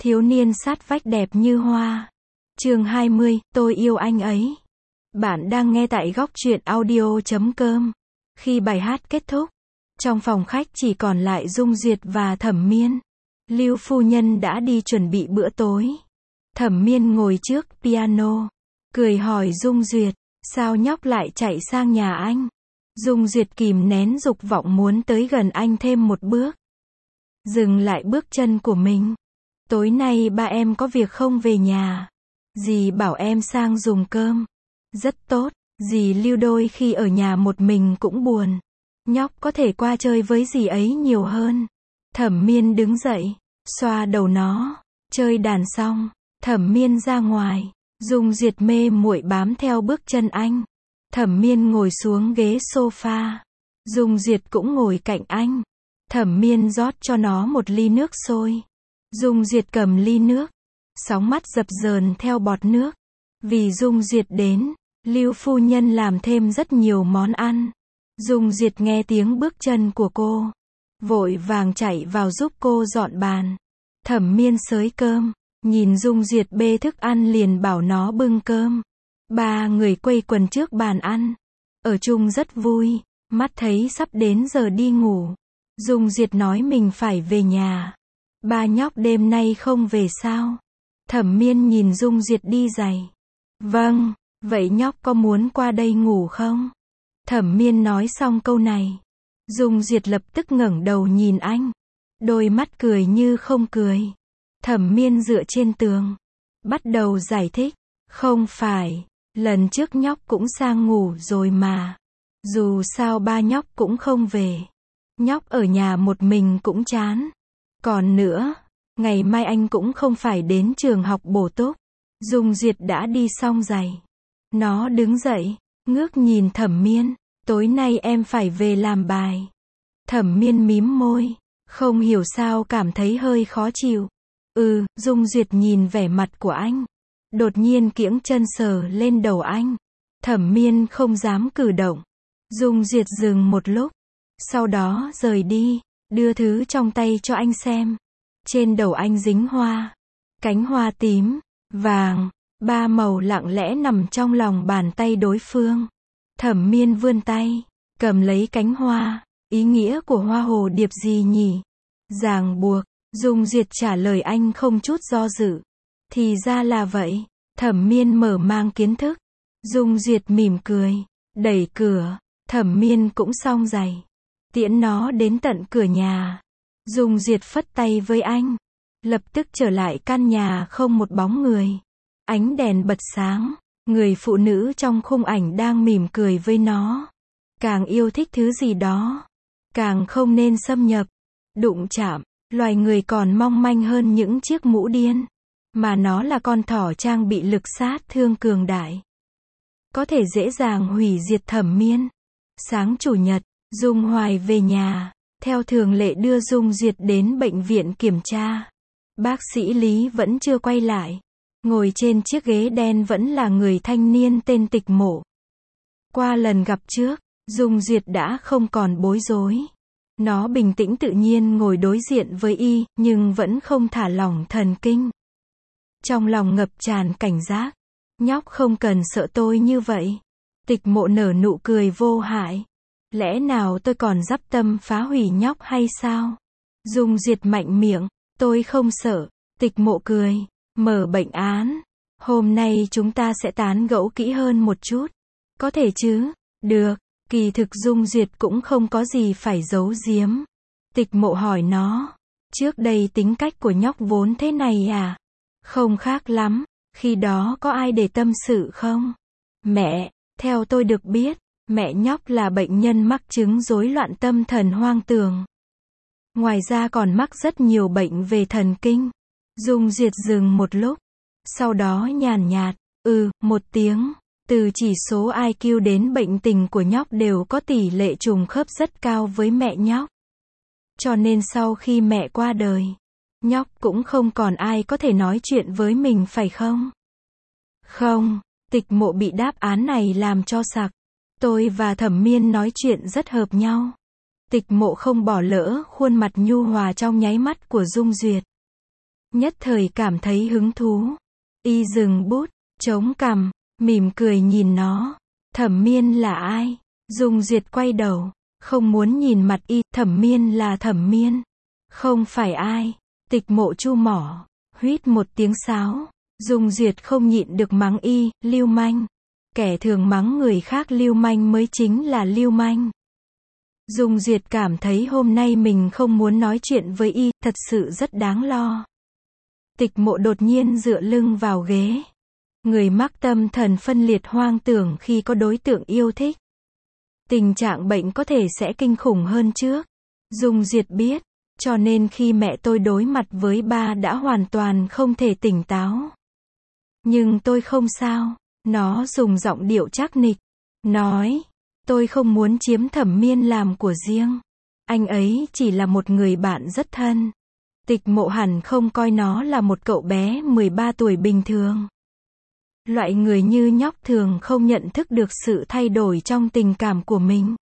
Thiếu niên sát vách đẹp như hoa. Chương 20, tôi yêu anh ấy. Bạn đang nghe tại góc truyện audio.com. Khi bài hát kết thúc, trong phòng khách chỉ còn lại Dung Duyệt và Thẩm Miên. Lưu phu nhân đã đi chuẩn bị bữa tối. Thẩm Miên ngồi trước piano, cười hỏi Dung Duyệt, sao nhóc lại chạy sang nhà anh? Dung Duyệt kìm nén dục vọng muốn tới gần anh thêm một bước. Dừng lại bước chân của mình. Tối nay ba em có việc không về nhà. Dì bảo em sang dùng cơm. Rất tốt, dì Lưu đôi khi ở nhà một mình cũng buồn. Nhóc có thể qua chơi với dì ấy nhiều hơn. Thẩm Miên đứng dậy, xoa đầu nó. Chơi đàn xong, Thẩm Miên ra ngoài. Dung Duyệt mê muội bám theo bước chân anh. Thẩm Miên ngồi xuống ghế sofa. Dung Duyệt cũng ngồi cạnh anh. Thẩm Miên rót cho nó một ly nước sôi. Dung Duyệt cầm ly nước. Sóng mắt dập dờn theo bọt nước. Vì Dung Duyệt đến, Lưu phu nhân làm thêm rất nhiều món ăn. Dung Duyệt nghe tiếng bước chân của cô, vội vàng chạy vào giúp cô dọn bàn. Thẩm Miên xới cơm, nhìn Dung Duyệt bê thức ăn liền bảo nó bưng cơm. Ba người quây quần trước bàn ăn. Ở chung rất vui, mắt thấy sắp đến giờ đi ngủ. Dung Duyệt nói mình phải về nhà. Ba nhóc đêm nay không về sao? Thẩm Miên nhìn Dung Duyệt đi giày. Vâng, vậy nhóc có muốn qua đây ngủ không? Thẩm Miên nói xong câu này, Dung Duyệt lập tức ngẩng đầu nhìn anh. Đôi mắt cười như không cười. Thẩm Miên dựa trên tường, bắt đầu giải thích. Không phải, lần trước nhóc cũng sang ngủ rồi mà. Dù sao ba nhóc cũng không về. Nhóc ở nhà một mình cũng chán. Còn nữa, ngày mai anh cũng không phải đến trường học bổ túc. Dung Duyệt đã đi xong giày. Nó đứng dậy, ngước nhìn Thẩm Miên. Tối nay em phải về làm bài. Thẩm Miên mím môi, không hiểu sao cảm thấy hơi khó chịu. Dung Duyệt nhìn vẻ mặt của anh. Đột nhiên kiễng chân sờ lên đầu anh. Thẩm Miên không dám cử động. Dung Duyệt dừng một lúc. Sau đó rời đi, đưa thứ trong tay cho anh xem. Trên đầu anh dính hoa. Cánh hoa tím, vàng, ba màu lặng lẽ nằm trong lòng bàn tay đối phương. Thẩm Miên vươn tay, cầm lấy cánh hoa. Ý nghĩa của hoa hồ điệp gì nhỉ? Ràng buộc. Dung Duyệt trả lời anh không chút do dự. Thì ra là vậy. Thẩm Miên mở mang kiến thức. Dung Duyệt mỉm cười, đẩy cửa. Thẩm Miên cũng xong giày, tiễn nó đến tận cửa nhà. Dung Duyệt phất tay với anh, lập tức trở lại căn nhà không một bóng người. Ánh đèn bật sáng, người phụ nữ trong khung ảnh đang mỉm cười với nó. Càng yêu thích thứ gì đó, càng không nên xâm nhập, đụng chạm. Loài người còn mong manh hơn những chiếc mũ điên, mà nó là con thỏ trang bị lực sát thương cường đại, có thể dễ dàng hủy diệt Thẩm Miên. Sáng chủ nhật, Dung Hoài về nhà, theo thường lệ đưa Dung Duyệt đến bệnh viện kiểm tra. Bác sĩ Lý vẫn chưa quay lại. Ngồi trên chiếc ghế đen vẫn là người thanh niên tên Tịch Mộ. Qua lần gặp trước, Dung Duyệt đã không còn bối rối. Nó bình tĩnh tự nhiên ngồi đối diện với y, nhưng vẫn không thả lỏng thần kinh. Trong lòng ngập tràn cảnh giác. Nhóc không cần sợ tôi như vậy. Tịch Mộ nở nụ cười vô hại. Lẽ nào tôi còn dắp tâm phá hủy nhóc hay sao? Dung Duyệt mạnh miệng. Tôi không sợ. Tịch Mộ cười. Mở bệnh án. Hôm nay chúng ta sẽ tán gẫu kỹ hơn một chút. Có thể chứ? Được. Kỳ thực Dung Duyệt cũng không có gì phải giấu giếm. Tịch Mộ hỏi nó. Trước đây tính cách của nhóc vốn thế này à? Không khác lắm. Khi đó có ai để tâm sự không? Mẹ, theo tôi được biết, mẹ nhóc là bệnh nhân mắc chứng rối loạn tâm thần hoang tưởng. Ngoài ra còn mắc rất nhiều bệnh về thần kinh. Dung Duyệt dừng một lúc. Sau đó nhàn nhạt, một tiếng. Từ chỉ số IQ đến bệnh tình của nhóc đều có tỷ lệ trùng khớp rất cao với mẹ nhóc. Cho nên sau khi mẹ qua đời, nhóc cũng không còn ai có thể nói chuyện với mình phải không? Không, Tịch Mộ bị đáp án này làm cho sặc. Tôi và Thẩm Miên nói chuyện rất hợp nhau. Tịch Mộ không bỏ lỡ khuôn mặt nhu hòa trong nháy mắt của Dung Duyệt. nhất thời cảm thấy hứng thú. Y dừng bút, chống cằm, mỉm cười nhìn nó. Thẩm Miên là ai? Dung Duyệt quay đầu, không muốn nhìn mặt Y. Thẩm Miên là Thẩm Miên, không phải ai. Tịch Mộ chu mỏ, huýt một tiếng sáo. Dung Duyệt không nhịn được mắng Y, lưu manh. Kẻ thường mắng người khác lưu manh mới chính là lưu manh. Dung Duyệt cảm thấy hôm nay mình không muốn nói chuyện với Y, thật sự rất đáng lo. Tịch Mộ đột nhiên dựa lưng vào ghế. Người mắc tâm thần phân liệt hoang tưởng khi có đối tượng yêu thích. Tình trạng bệnh có thể sẽ kinh khủng hơn trước. Dung Duyệt biết, cho nên khi mẹ tôi đối mặt với ba đã hoàn toàn không thể tỉnh táo. Nhưng tôi không sao. Nó dùng giọng điệu trắc nịch, nói, tôi không muốn chiếm Thẩm Miên làm của riêng. Anh ấy chỉ là một người bạn rất thân. Tịch Mộ hẳn không coi nó là một cậu bé 13 tuổi bình thường. Loại người như nhóc thường không nhận thức được sự thay đổi trong tình cảm của mình.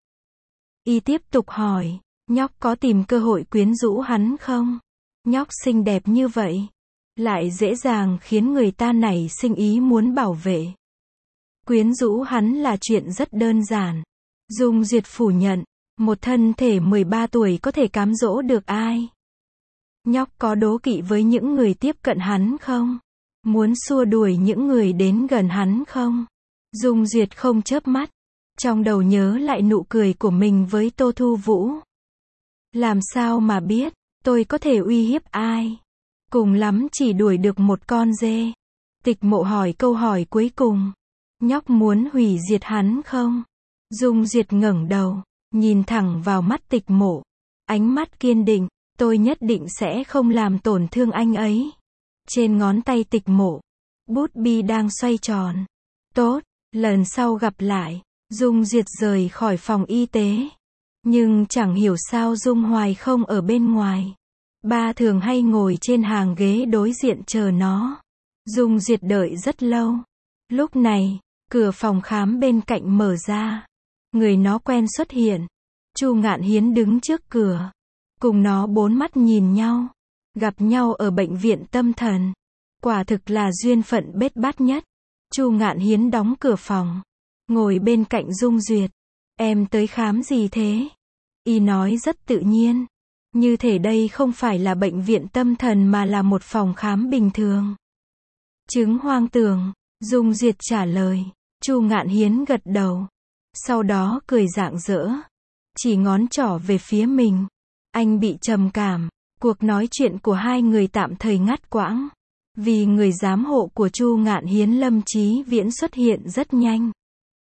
Y tiếp tục hỏi, nhóc có tìm cơ hội quyến rũ hắn không? Nhóc xinh đẹp như vậy, lại dễ dàng khiến người ta nảy sinh ý muốn bảo vệ. Quyến rũ hắn là chuyện rất đơn giản. Dung Duyệt phủ nhận, một thân thể 13 tuổi có thể cám dỗ được ai? Nhóc có đố kỵ với những người tiếp cận hắn không? Muốn xua đuổi những người đến gần hắn không? Dung Duyệt không chớp mắt, trong đầu nhớ lại nụ cười của mình với Tô Thu Vũ. Làm sao mà biết, tôi có thể uy hiếp ai? Cùng lắm chỉ đuổi được một con dê. Tịch Mộ hỏi câu hỏi cuối cùng. Nhóc muốn hủy diệt hắn không? Dung Duyệt ngẩng đầu, nhìn thẳng vào mắt Tịch Mộ. Ánh mắt kiên định, tôi nhất định sẽ không làm tổn thương anh ấy. Trên ngón tay Tịch Mộ, bút bi đang xoay tròn. Tốt, lần sau gặp lại. Dung Duyệt rời khỏi phòng y tế. Nhưng chẳng hiểu sao Dung Hoài không ở bên ngoài. Ba thường hay ngồi trên hàng ghế đối diện chờ nó. Dung Duyệt đợi rất lâu. Lúc này, cửa phòng khám bên cạnh mở ra. Người nó quen xuất hiện. Chu Ngạn Hiến đứng trước cửa. Cùng nó bốn mắt nhìn nhau. Gặp nhau ở bệnh viện tâm thần. Quả thực là duyên phận bết bát nhất. Chu Ngạn Hiến đóng cửa phòng. Ngồi bên cạnh Dung Duyệt. Em tới khám gì thế? Y nói rất tự nhiên. Như thể đây không phải là bệnh viện tâm thần mà là một phòng khám bình thường. Chứng hoang tưởng. Dung Duyệt trả lời. Chu Ngạn Hiến gật đầu. Sau đó cười rạng rỡ. Chỉ ngón trỏ về phía mình. Anh bị trầm cảm. Cuộc nói chuyện của hai người tạm thời ngắt quãng. Vì người giám hộ của Chu Ngạn Hiến Lâm Chí Viễn xuất hiện rất nhanh.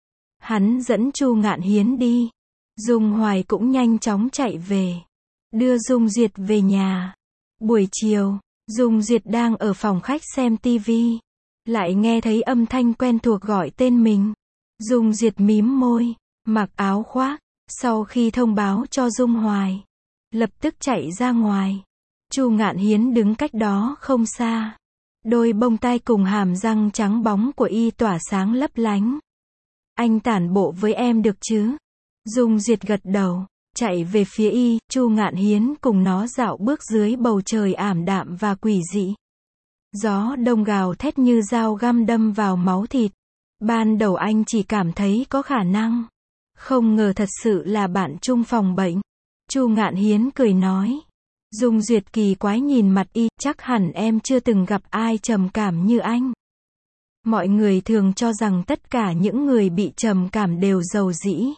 Hắn dẫn Chu Ngạn Hiến đi. Dung Hoài cũng nhanh chóng chạy về. Đưa Dung Duyệt về nhà. Buổi chiều, Dung Duyệt đang ở phòng khách xem tivi. Lại nghe thấy âm thanh quen thuộc gọi tên mình. Dung Duyệt mím môi, mặc áo khoác. Sau khi thông báo cho Dung Hoài, lập tức chạy ra ngoài. Chu Ngạn Hiến đứng cách đó không xa. Đôi bông tai cùng hàm răng trắng bóng của Y tỏa sáng lấp lánh. Anh tản bộ với em được chứ? Dung Duyệt gật đầu, chạy về phía Y. Chu Ngạn Hiến cùng nó dạo bước dưới bầu trời ảm đạm và quỷ dị. Gió đông gào thét như dao găm đâm vào máu thịt. Ban đầu anh chỉ cảm thấy có khả năng. Không ngờ thật sự là bạn chung phòng bệnh. Chu Ngạn Hiến cười nói. Dung Duyệt kỳ quái nhìn mặt Y, chắc hẳn em chưa từng gặp ai trầm cảm như anh. Mọi người thường cho rằng tất cả những người bị trầm cảm đều giàu dĩ,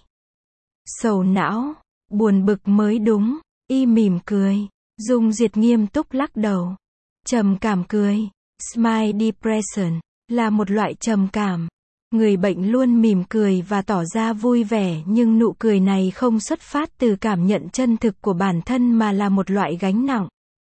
sầu não, buồn bực mới đúng. Y mỉm cười. Dung Duyệt nghiêm túc lắc đầu. Trầm cảm cười, smile depression, là một loại trầm cảm. Người bệnh luôn mỉm cười và tỏ ra vui vẻ, nhưng nụ cười này không xuất phát từ cảm nhận chân thực của bản thân mà là một loại gánh nặng.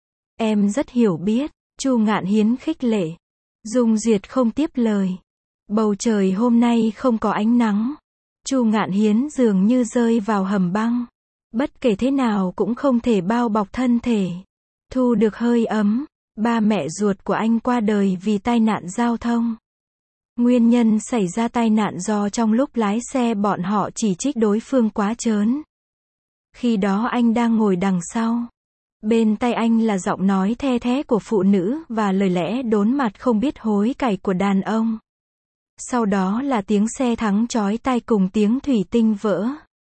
Em rất hiểu biết, Chu Ngạn Hiến khích lệ. Dung Duyệt không tiếp lời. Bầu trời hôm nay không có ánh nắng. Chu Ngạn Hiến dường như rơi vào hầm băng. Bất kể thế nào cũng không thể bao bọc thân thể. Thu được hơi ấm. Ba mẹ ruột của anh qua đời vì tai nạn giao thông. Nguyên nhân xảy ra tai nạn do trong lúc lái xe bọn họ chỉ trích đối phương quá trớn. Khi đó anh đang ngồi đằng sau. Bên tai anh là giọng nói the thé của phụ nữ và lời lẽ đốn mặt không biết hối cải của đàn ông. Sau đó là tiếng xe thắng chói tai cùng tiếng thủy tinh vỡ.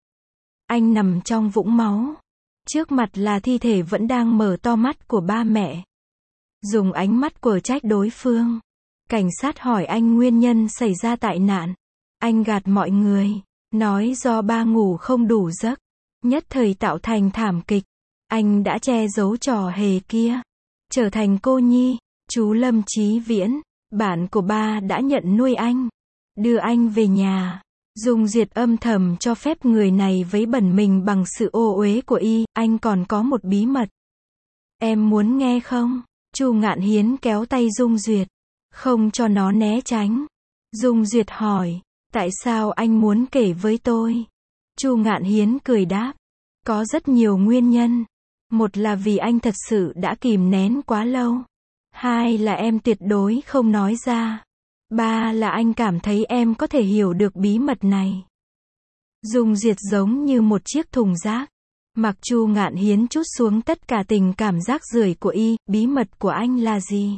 Anh nằm trong vũng máu. Trước mặt là thi thể vẫn đang mở to mắt của ba mẹ. Dùng ánh mắt quở trách đối phương. Cảnh sát hỏi anh nguyên nhân xảy ra tai nạn. Anh gạt mọi người, nói do ba ngủ không đủ giấc, nhất thời tạo thành thảm kịch. Anh đã che giấu trò hề kia, trở thành cô nhi. Chú Lâm Chí Viễn, bạn của ba đã nhận nuôi anh, đưa anh về nhà. Dung Duyệt âm thầm cho phép người này vấy bẩn mình bằng sự ô uế của y. Anh còn có một bí mật. Em muốn nghe không? Chu Ngạn Hiến kéo tay Dung Duyệt, không cho nó né tránh. Dung Duyệt hỏi, tại sao anh muốn kể với tôi? Chu Ngạn Hiến cười đáp, có rất nhiều nguyên nhân. Một là vì anh thật sự đã kìm nén quá lâu. Hai là em tuyệt đối không nói ra. Ba là anh cảm thấy em có thể hiểu được bí mật này. Dung Duyệt giống như một chiếc thùng rác. Mặc Chu Ngạn Hiến trút xuống tất cả tình cảm rác rưởi của y. Bí mật của anh là gì?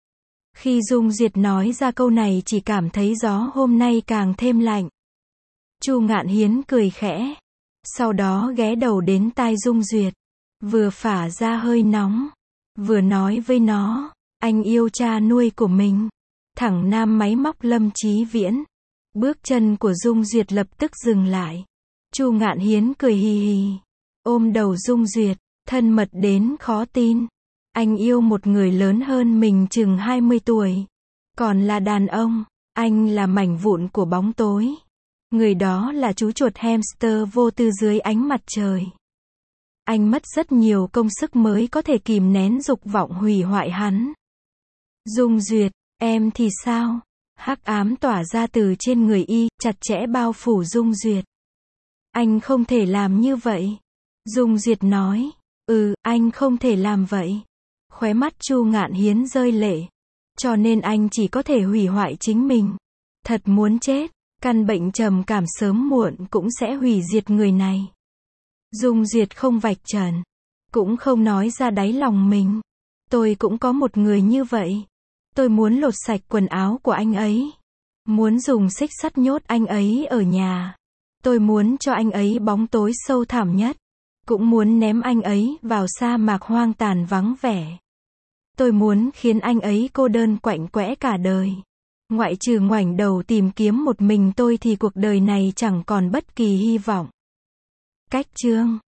Khi Dung Duyệt nói ra câu này chỉ cảm thấy gió hôm nay càng thêm lạnh. Chu Ngạn Hiến cười khẽ. Sau đó ghé đầu đến tai Dung Duyệt. Vừa phả ra hơi nóng. Vừa nói với nó, anh yêu cha nuôi của mình. Thẳng nam máy móc Lâm Chí Viễn. Bước chân của Dung Duyệt lập tức dừng lại. Chu Ngạn Hiến cười hì hì. Ôm đầu Dung Duyệt, thân mật đến khó tin. Anh yêu một người lớn hơn mình chừng 20 tuổi. Còn là đàn ông, anh là mảnh vụn của bóng tối. Người đó là chú chuột hamster vô tư dưới ánh mặt trời. Anh mất rất nhiều công sức mới có thể kìm nén dục vọng hủy hoại hắn. Dung Duyệt, em thì sao? Hắc ám tỏa ra từ trên người y, chặt chẽ bao phủ Dung Duyệt. Anh không thể làm như vậy. Dung Duyệt nói, anh không thể làm vậy. Khóe mắt Chu Ngạn Hiến rơi lệ. Cho nên anh chỉ có thể hủy hoại chính mình. Thật muốn chết, căn bệnh trầm cảm sớm muộn cũng sẽ hủy diệt người này. Dung Duyệt không vạch trần, cũng không nói ra đáy lòng mình. Tôi cũng có một người như vậy. Tôi muốn lột sạch quần áo của anh ấy. Muốn dùng xích sắt nhốt anh ấy ở nhà. Tôi muốn cho anh ấy bóng tối sâu thẳm nhất. Cũng muốn ném anh ấy vào sa mạc hoang tàn vắng vẻ. Tôi muốn khiến anh ấy cô đơn quạnh quẽ cả đời. Ngoại trừ ngoảnh đầu tìm kiếm một mình tôi thì cuộc đời này chẳng còn bất kỳ hy vọng. Cách chương